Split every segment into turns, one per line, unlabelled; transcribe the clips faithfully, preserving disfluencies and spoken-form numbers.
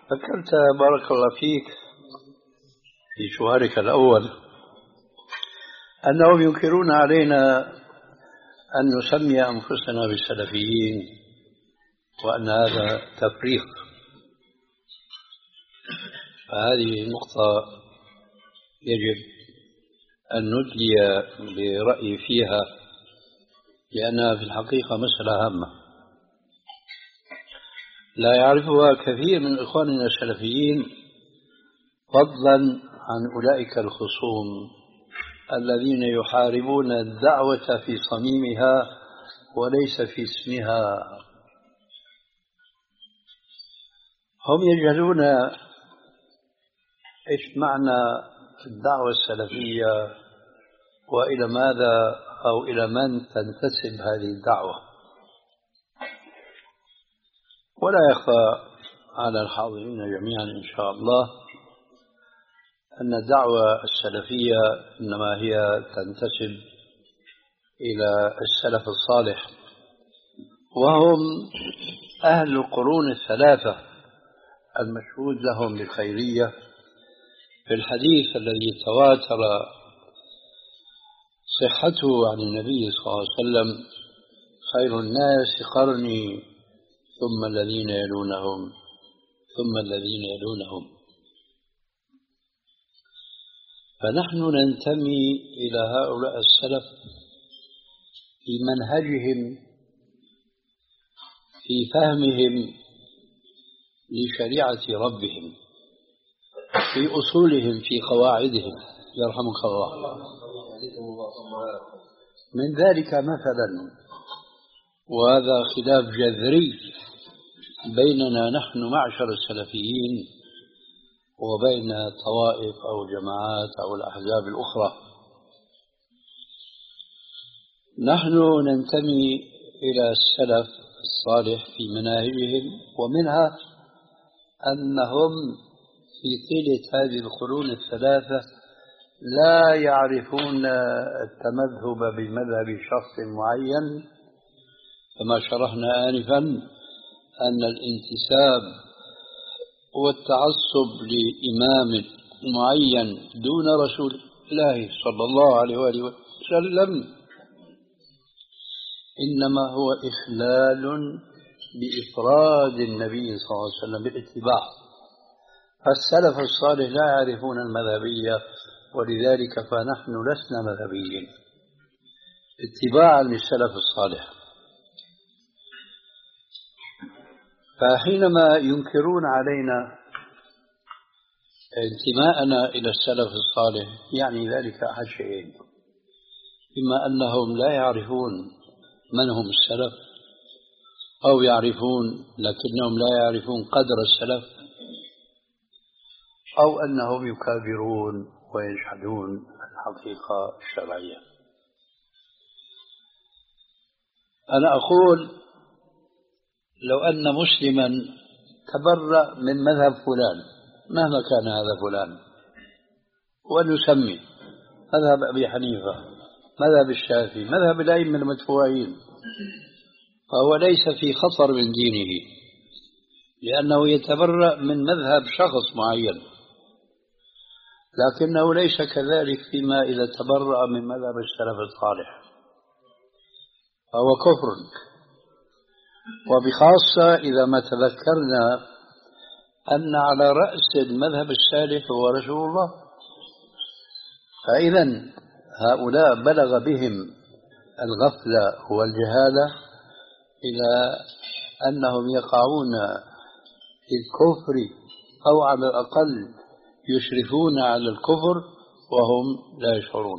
ذكرت بارك الله فيك في سؤالك الأول أنهم ينكرون علينا أن نسمي أنفسنا بالسلفيين وأن هذا تفريق. فهذه نقطة يجب أن ندلي برأيي فيها، لأنها في الحقيقة مسألة هامة لا يعرفها كثير من إخواننا السلفيين، فضلا عن أولئك الخصوم الذين يحاربون الدعوة في صميمها وليس في اسمها. هم يجهلون إيش معنى الدعوة السلفية وإلى ماذا أو إلى من تنتسب هذه الدعوة. ولا يخفى على الحاضرين جميعا إن شاء الله أن الدعوة السلفية إنما هي تنتسب إلى السلف الصالح، وهم أهل القرون الثلاثة المشهود لهم بالخيرية. في الحديث الذي تواتر صحته عن النبي صلى الله عليه وسلم: خير الناس قرني ثم الذين يلونهم ثم الذين يلونهم. فنحن ننتمي إلى هؤلاء السلف في منهجهم، في فهمهم لشريعة ربهم، في أصولهم، في قواعدهم، يرحمك الله. من ذلك مثلا، وهذا خلاف جذري بيننا نحن معشر السلفيين وبين طوائف أو جماعات أو الأحزاب الأخرى، نحن ننتمي إلى السلف الصالح في مناهجهم، ومنها أنهم في طيلة هذه القرون الثلاثة لا يعرفون التمذهب بمذهب شخص معين، كما شرحنا آنفا أن الانتساب والتعصب لإمام معين دون رسول الله صلى الله عليه وآله وسلم إنما هو إخلال بإفراد النبي صلى الله عليه وسلم بالاتباع. فالسلف الصالح لا يعرفون المذهبية، ولذلك فنحن لسنا مذهبيين اتباعا للسلف الصالح. فحينما ينكرون علينا انتماءنا إلى السلف الصالح يعني ذلك أحد شيئين: إما أنهم لا يعرفون من هم السلف، أو يعرفون لكنهم لا يعرفون قدر السلف، أو أنهم يكابرون ويجحدون الحقيقة الشرعية. أنا أقول لو أن مسلما تبرأ من مذهب فلان مهما كان هذا فلان، ونسمي مذهب أبي حنيفة، مذهب الشافعي، مذهب الأئمة المدفوعين، فهو ليس في خطر من دينه، لأنه يتبرأ من مذهب شخص معين. لكنه ليس كذلك فيما إذا تبرأ من مذهب السلف الصالح، فهو كفر. وبخاصة إذا ما تذكرنا أن على رأس المذهب السالف هو رسول الله، فإذا هؤلاء بلغ بهم الغفلة والجهالة إلى أنهم يقعون في الكفر، أو على الأقل يشرفون على الكفر وهم لا يشعرون.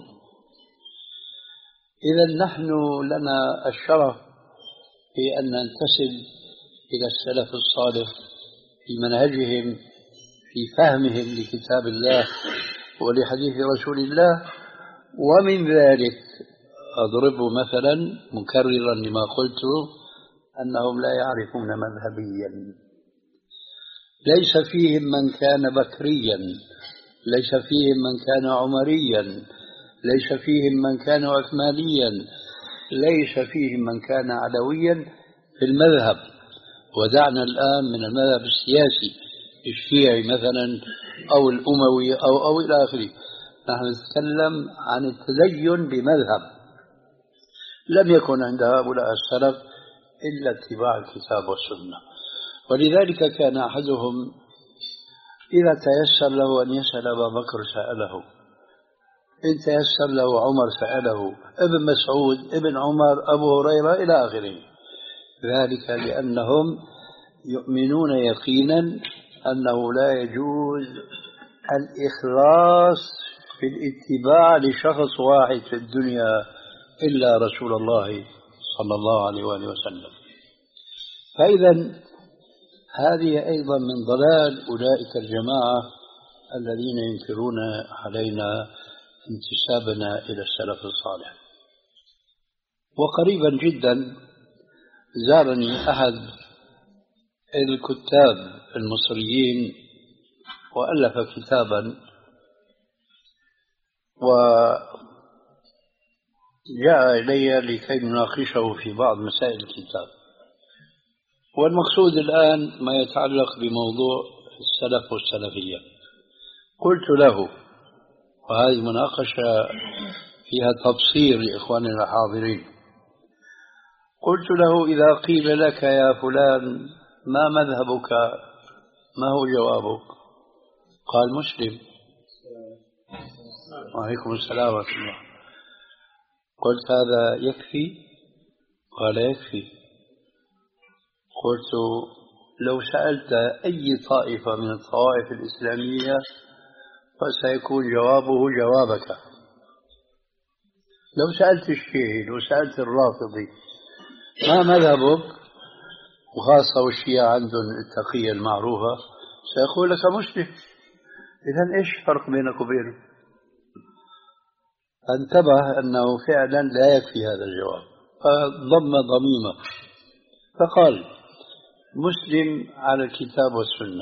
إذا نحن لنا الشرف في أن ننتسب إلى السلف الصالح في منهجهم، في فهمهم لكتاب الله ولحديث رسول الله. ومن ذلك أضرب مثلا مكررا لما قلت، أنهم لا يعرفون مذهبيا، ليس فيهم من كان بكريا، ليس فيهم من كان عمريا، ليس فيهم من كان عثمانيا، ليس فيهم من كان علويا في المذهب. ودعنا الآن من المذهب السياسي، الشيعي مثلا أو الأموي أو أو إلى آخره. نحن نتكلم عن التدين بمذهب لم يكن عند هؤلاء السلف إلا اتباع الكتاب والسنة. ولذلك كان أحدهم إذا تيسر له أن يسأل أبا بكر سأله، إن تيسر له عمر سأله، ابن مسعود، ابن عمر، أبو هريرة إلى آخره. ذلك لأنهم يؤمنون يقينا أنه لا يجوز الإخلاص في الاتباع لشخص واحد في الدنيا إلا رسول الله صلى الله عليه وآله وسلم. فإذا هذه أيضا من ضلال أولئك الجماعة الذين ينكرون علينا انتسابنا إلى السلف الصالح. وقريبا جدا زارني أحد الكتاب المصريين وألف كتابا، وجاء إلي لكي نناقشه في بعض مسائل الكتاب. والمقصود الآن ما يتعلق بموضوع السلف والسلفية. قلت له، وهذه مناقشة فيها تبصير لإخواننا الحاضرين، قلت له: إذا قيل لك يا فلان ما مذهبك ما هو جوابك؟ قال: مسلم. وعليكم السلام ورحمة الله. قلت: هذا يكفي؟ قال: يكفي. قلت: لو سألت أي طائفة من الطوائف الإسلامية فسيكون جوابه جوابك. لو سألت الشيعي، لو سألت الرافضي ما مذهبك، وخاصة والشيعة عندهم التقية المعروفة، سيقول لك مسلم. إذن إيش الفرق بينك وبينه؟ انتبه أنه فعلا لا يكفي هذا الجواب، فضم ضميمة فقال: مسلم على الكتاب والسنة.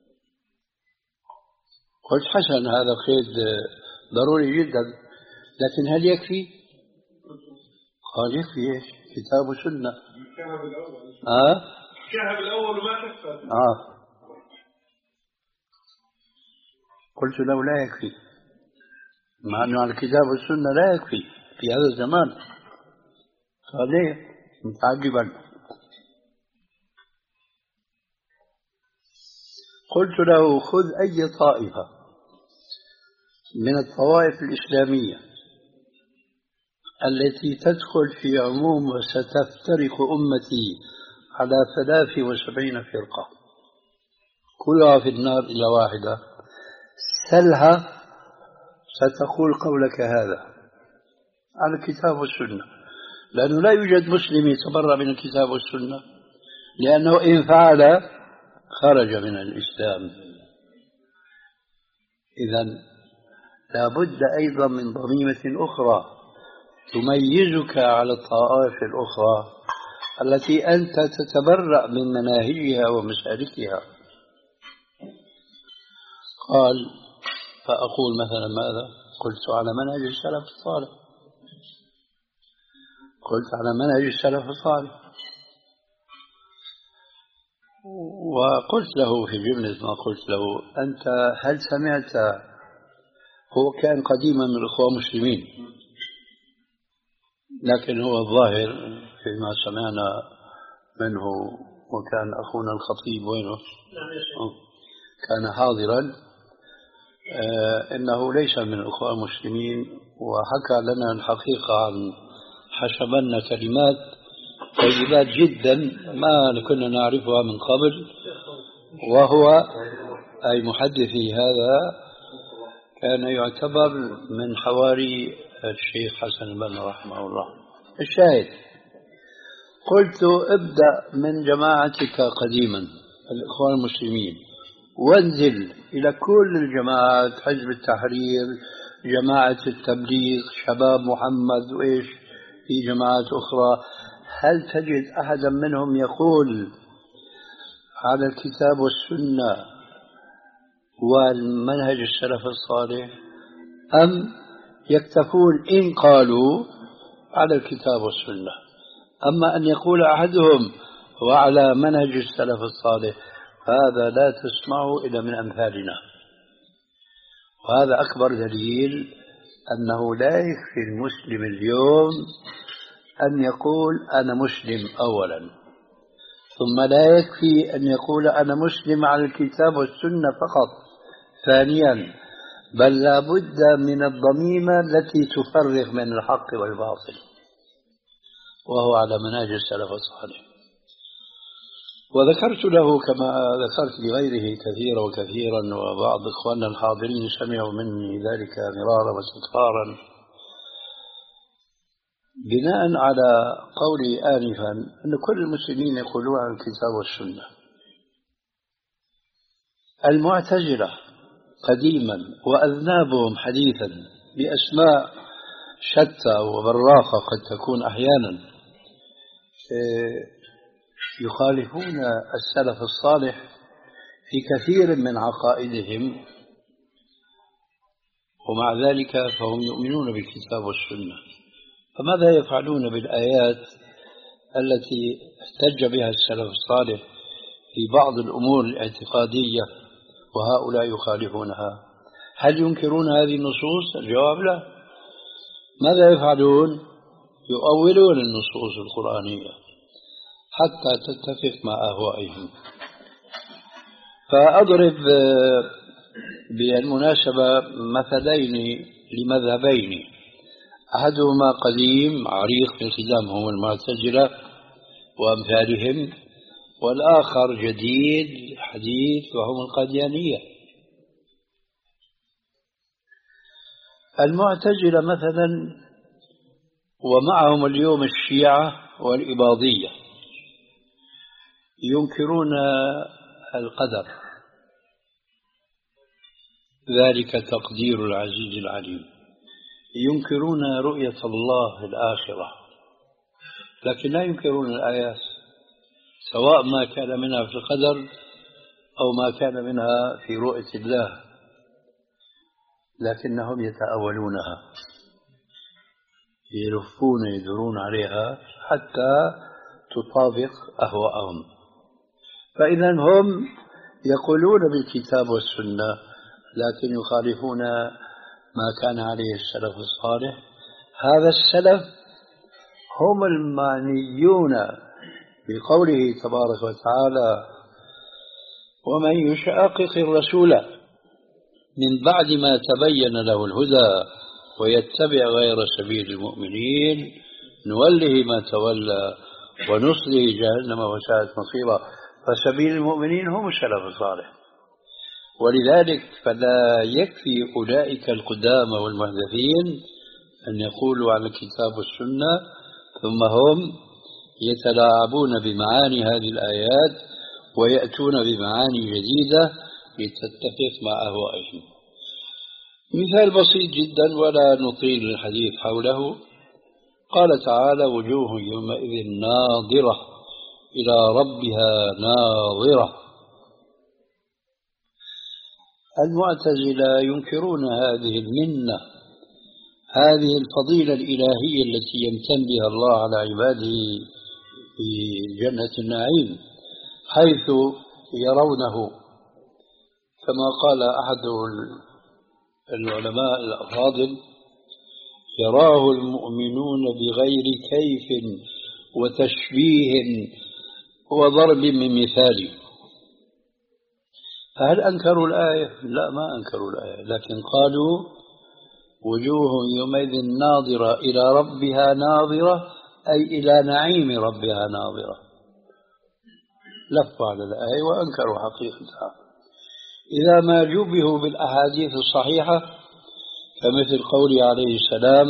قلت: حسن، هذا قيد ضروري جدا، لكن هل يكفي؟ قال: يكفي. إيش؟ كتاب وسنة.
الشهر الأول
آه؟
الشهر الأول ما تكفى.
آه. قلت له: لا يكفي، مع أنه على الكتاب والسنة لا يكفي في هذا الزمان. قال: ليه؟ متعجبا. قلت له: خذ أي طائفة من الطوائف الإسلامية التي تدخل في عموم وستفترق أمتي على ثلاث وسبعين فرقة كلها في النار إلا واحدة، سلها ستقول قولك هذا على الكتاب والسنة، لأنه لا يوجد مسلم يتبرأ من الكتاب والسنة، لأنه إن فعل خرج من الإسلام. إذن لابد أيضا من ضميمة أخرى تميزك على الطوائف الأخرى التي أنت تتبرأ من مناهجها ومسالكها. قال: فأقول مثلا ماذا؟ قلت: على منهج السلف الصالح. قلت: على منهج السلف الصالح. وقلت له في جملة ما قلت له: أنت هل سمعت، هو كان قديما من الإخوان المسلمين، لكن هو الظاهر فيما سمعنا منه، وكان أخونا الخطيب وينه كان حاضرا، آه إنه ليس من الإخوان المسلمين، وحكى لنا الحقيقة عن حشمنا كلمات طيبات جدا ما كنا نعرفها من قبل. وهو أي محدثي هذا كان يعتبر من حواري الشيخ حسن البنا رحمه الله. الشاهد، قلت: ابدأ من جماعتك قديما الإخوان المسلمين وانزل إلى كل الجماعات، حزب التحرير، جماعة التبليغ، شباب محمد، وإيش في جماعات أخرى، هل تجد أحدا منهم يقول على الكتاب والسنة والمنهج السلف الصالح، أم يكتفون إن قالوا على الكتاب والسنة؟ أما أن يقول أحدهم وعلى منهج السلف الصالح هذا لا تسمعه إلا من أمثالنا. وهذا أكبر دليل أنه لا يكفي المسلم اليوم أن يقول أنا مسلم أولا، ثم لا يكفي أن يقول أنا مسلم على الكتاب والسنة فقط ثانيا، بل لا بد من الضميمة التي تفرق بين الحق والباطل، وهو على منهج السلف الصالح. وذكرت له كما ذكرت لغيره كثيرا وكثيرا، وبعض إخواننا الحاضرين سمعوا مني ذلك مرارا وتكرارا، بناء على قولي آنفا أن كل المسلمين يقولون عن الكتاب والسنة. المعتزلة قديما وأذنابهم حديثا بأسماء شتى وبراقة قد تكون أحيانا يخالفون السلف الصالح في كثير من عقائدهم، ومع ذلك فهم يؤمنون بالكتاب والسنة. فماذا يفعلون بالآيات التي احتج بها السلف الصالح في بعض الأمور الاعتقادية وهؤلاء يخالفونها؟ هل ينكرون هذه النصوص؟ الجواب لا. ماذا يفعلون؟ يؤولون النصوص القرآنية حتى تتفق مع أهوائهم. فأضرب بالمناسبة مثلين لمذهبين، أحدهما قديم عريق في الخدام هم المعتزلة وأمثالهم، والآخر جديد حديث وهم القاديانية. المعتزلة مثلا ومعهم اليوم الشيعة والإباضية ينكرون القدر، ذلك تقدير العزيز العليم. ينكرون رؤية الله الآخرة، لكن لا ينكرون الآيات، سواء ما كان منها في القدر أو ما كان منها في رؤية الله، لكنهم يتأولونها، يلفون يدورون عليها حتى تطابق أهواءهم. فإذا هم يقولون بالكتاب والسنة، لكن يخالفون ما كان عليه السلف الصالح. هذا السلف هم المعنيون بقوله تبارك وتعالى: ومن يشاقق الرسول من بعد ما تبين له الهدى ويتبع غير سبيل المؤمنين نوله ما تولى ونصله جهنم وساءت مصيرا. فسبيل المؤمنين هم السلف الصالح، ولذلك فلا يكفي أولئك القدامى والمحدثين أن يقولوا على الكتاب والسنة ثم هم يتلاعبون بمعاني هذه الآيات ويأتون بمعاني جديدة لتتفق مع أهوائهم. مثال بسيط جدا ولا نطيل الحديث حوله، قال تعالى: وجوه يومئذ ناظرة إلى ربها ناظرة. المعتزلة ينكرون هذه المنة، هذه الفضيلة الإلهية التي يمتن بها الله على عباده في جنة النعيم، حيث يرونه كما قال أحد العلماء الأفاضل: يراه المؤمنون بغير كيف وتشبيه وضرب من مثال. فهل أنكروا الآية؟ لا، ما أنكروا الآية، لكن قالوا: وجوه يومئذ ناظرة إلى ربها ناظرة، أي إلى نعيم ربها ناظرة. لفوا على الآية وأنكروا حقيقتها. إذا ما جبهوا بالأحاديث الصحيحة كمثل قوله عليه السلام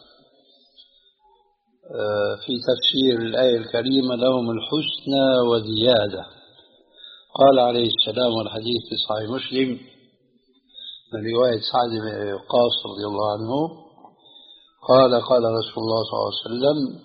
في تفسير الآية الكريمة: لهم الحسنى وزيادة. قال عليه السلام، والحديث في صحيح مسلم من رواية سعد بن وقاص رضي الله عنه قال: قال رسول الله صلى الله عليه وسلم: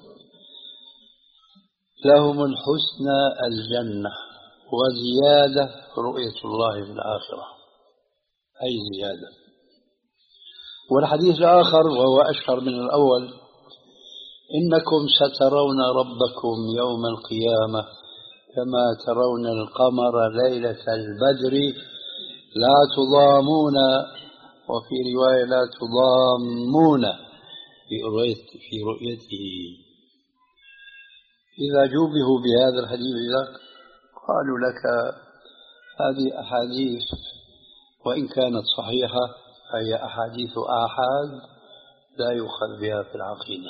لهم الحسنى الجنة وزيادة رؤية الله في الآخرة، أي زيادة. والحديث الآخر وهو أشهر من الأول: إنكم سترون ربكم يوم القيامة كما ترون القمر ليلة البدر لا تضامون، وفي رواية لا تضامون في رؤيته. إذا جوبهوا بهذا الحديث قالوا لك هذه أحاديث وإن كانت صحيحة فهي أحاديث آحاد لا يؤخذ بها في العقيدة.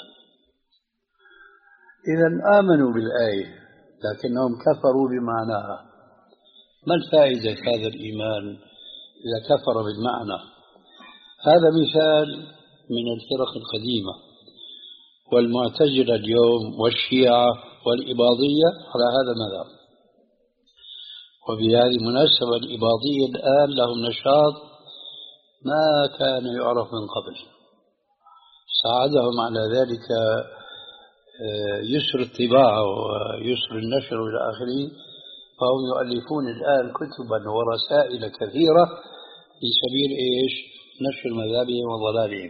إذا آمنوا بالآية لكنهم كفروا بمعناها. ما الفائدة هذا الإيمان إذا كفر بالمعنى؟ هذا مثال من الفرق القديمة، والمعتزلة اليوم والشيعة والإباضية على هذا المذهب. وبهذه المناسبة الإباضية الآن لهم نشاط ما كان يعرف من قبل، ساعدهم على ذلك يسر الطباعة ويسر النشر إلى آخره، فهم يؤلفون الآن كتبا ورسائل كثيرة في سبيل إيش؟ نشر مذاهبهم وضلالهم.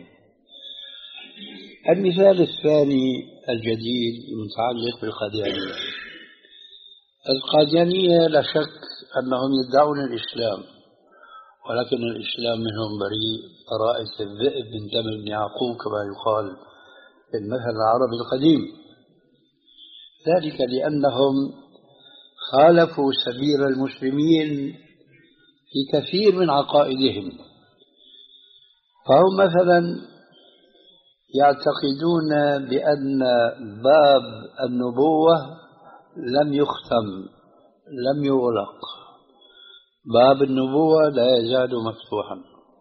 المثال الثاني الجديد المتعلق بالقاديانية. القاديانية لا شك أنهم يدعون الإسلام، ولكن الإسلام منهم بريء رائس الذئب من دم ابن يعقوب كما يقال في المثل العربي القديم. ذلك لأنهم خالفوا سبيل المسلمين في كثير من عقائدهم. فهم مثلا يعتقدون بأن باب النبوة لم يختم، لم يغلق، باب النبوة لا يزال مفتوحا.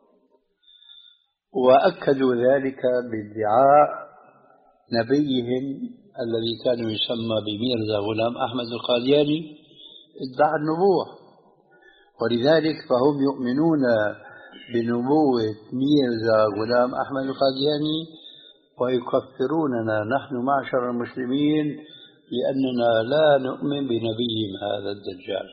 وأكدوا ذلك بادعاء نبيهم الذي كان يسمى بميرزا غلام أحمد القادياني، ادعى النبوة، ولذلك فهم يؤمنون بنبوة ميرزا غلام أحمد القادياني ويكفروننا نحن معشر المسلمين لأننا لا نؤمن بنبيهم هذا الدجال.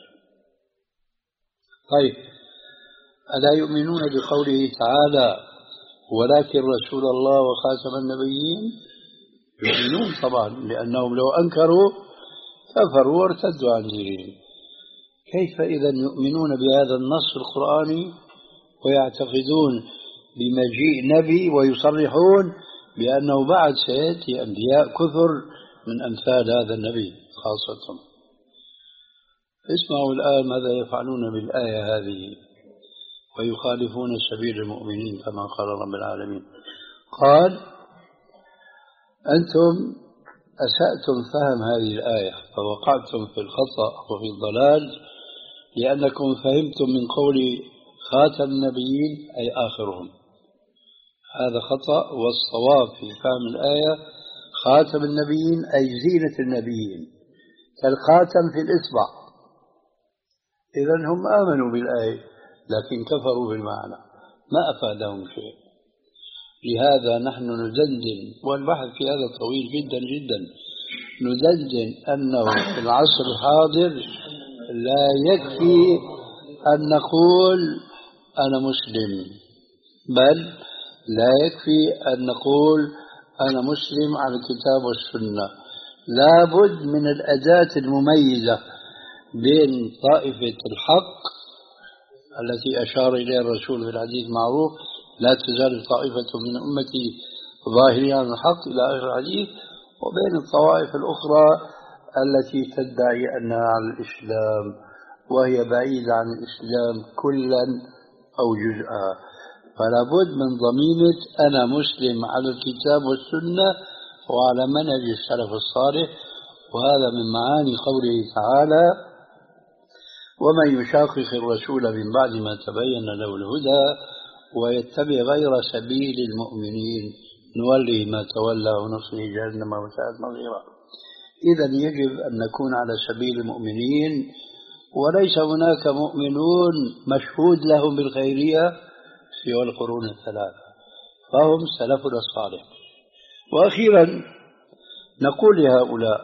طيب، ألا يؤمنون بقوله تعالى ولكن رسول الله وخاتم النبيين؟ يؤمنون طبعا، لأنهم لو أنكروا كفروا وارتدوا عن دينهم. كيف إذا يؤمنون بهذا النص القرآني ويعتقدون بمجيء نبي ويصرحون بأنه بعد سيأتي أنبياء كثر من أمثال هذا النبي خاصة؟ اسمعوا الآن ماذا يفعلون بالآية هذه ويخالفون سبيل المؤمنين كما قال رب العالمين. قال أنتم أسأتم فهم هذه الآية فوقعتم في الخطأ وفي الضلال لأنكم فهمتم من قول خاتم النبيين أي آخرهم. هذا خطأ، والصواب في فهم الآية خاتم النبيين أي زينة النبيين كالخاتم في الإصبع. إذن هم آمنوا بالآية لكن كفروا بالمعنى، ما أفادهم شيء. لهذا نحن ندندن، والبحث في هذا طويل جدا جدا، ندندن أنه في العصر الحاضر لا يكفي أن نقول أنا مسلم، بل لا يكفي أن نقول أنا مسلم على الكتاب والسنة. لا بد من الأداة المميزة بين طائفة الحق التي أشار إليها الرسول في الحديث المعروف لا تزال طائفة من أمتي ظاهرين على الحق إلى آخر الحديث، وبين الطوائف الأخرى التي تدعي أنها على الإسلام وهي بعيدة عن الإسلام كلا أو جزءا. فلا بد من ضميمة أنا مسلم على الكتاب والسنة وعلى منهج السلف الصالح. وهذا من معاني قوله تعالى ومن يشاقق الرسول من بعد ما تبين له الهدى ويتبع غير سبيل المؤمنين نوله ما تولى ونصله جهنم وساءت مصيرا. إذن يجب أن نكون على سبيل المؤمنين، وليس هناك مؤمنون مشهود لهم بالخيرية سوى القرون الثلاثة، فهم سلفنا الصالح. وأخيرا نقول لهؤلاء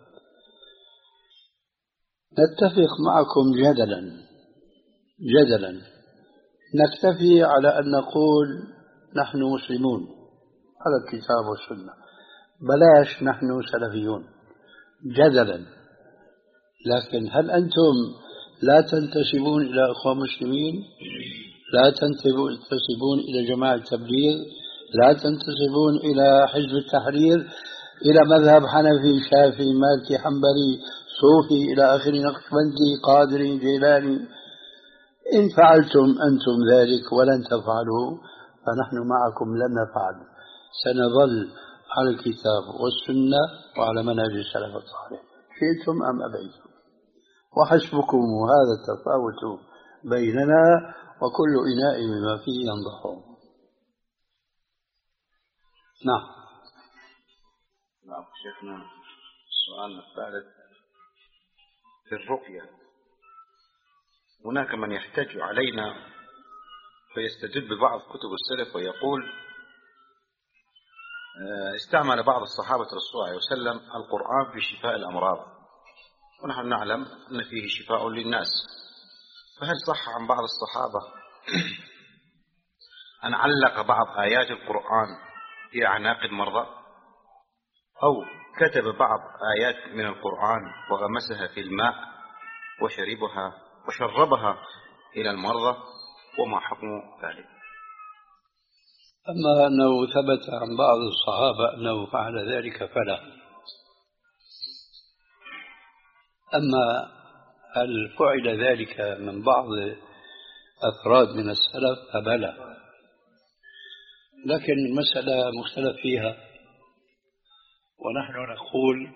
نتفق معكم جدلا جدلا نكتفي على أن نقول نحن مسلمون على الكتاب والسنة، بلاش نحن سلفيون جدلا، لكن هل أنتم لا تنتسبون إلى إخوة مسلمين؟ لا تنتسبون إلى جماعة التبليغ؟ لا تنتسبون إلى حزب التحرير؟ إلى مذهب حنفي شافعي مالكي حنبلي صوفي إلى آخره نقشبندي قادري جيلاني؟ إن فعلتم أنتم ذلك ولن تفعلوا فنحن معكم لن نفعل، سنظل على الكتاب والسنة وعلى منهج السلف الصالح شئتم أم أبيتم، وحسبكم هذا التفاوت بيننا وكل إناء بما فيه ينضح. نعم.
نعم شيخنا، السؤال الثالث في الرقية. هناك من يحتج علينا فيستدل ببعض كتب السلف ويقول استعمل بعض الصحابة رسول الله عليه وسلم القرآن في شفاء الأمراض، ونحن نعلم أن فيه شفاء للناس، فهل صح عن بعض الصحابة أن علق بعض آيات القرآن في أعناق المرضى، أو كتب بعض آيات من القرآن وغمسها في الماء وشربها وشربها إلى المرضى، وما حكم ذلك؟
أما أنه ثبت عن بعض الصحابة أنه فعل ذلك فلا. أما هل فعل ذلك من بعض أفراد من السلف فبلى، لكن المسألة مختلف فيها، ونحن نقول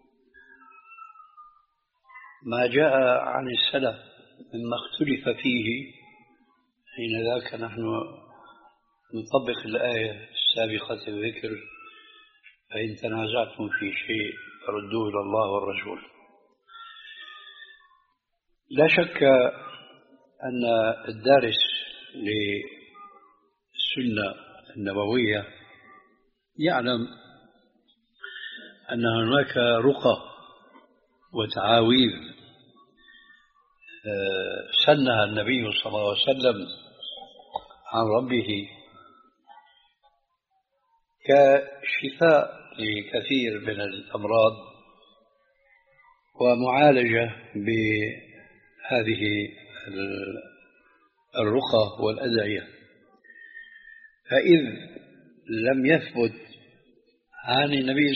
ما جاء عن السلف مما اختلف فيه حين ذاك نحن نطبق الآية السابقة الذكر فإن تنازعتم في شيء فردوه إلى الله والرسول. لا شك أن الدارس للسنة النبوية يعلم أن هناك رقى وتعاويذ سنها النبي صلى الله عليه وسلم عن ربه كشفاء لكثير من الأمراض ومعالجة بهذه الرقى والأدعية. فإذ لم يثبت عن النبي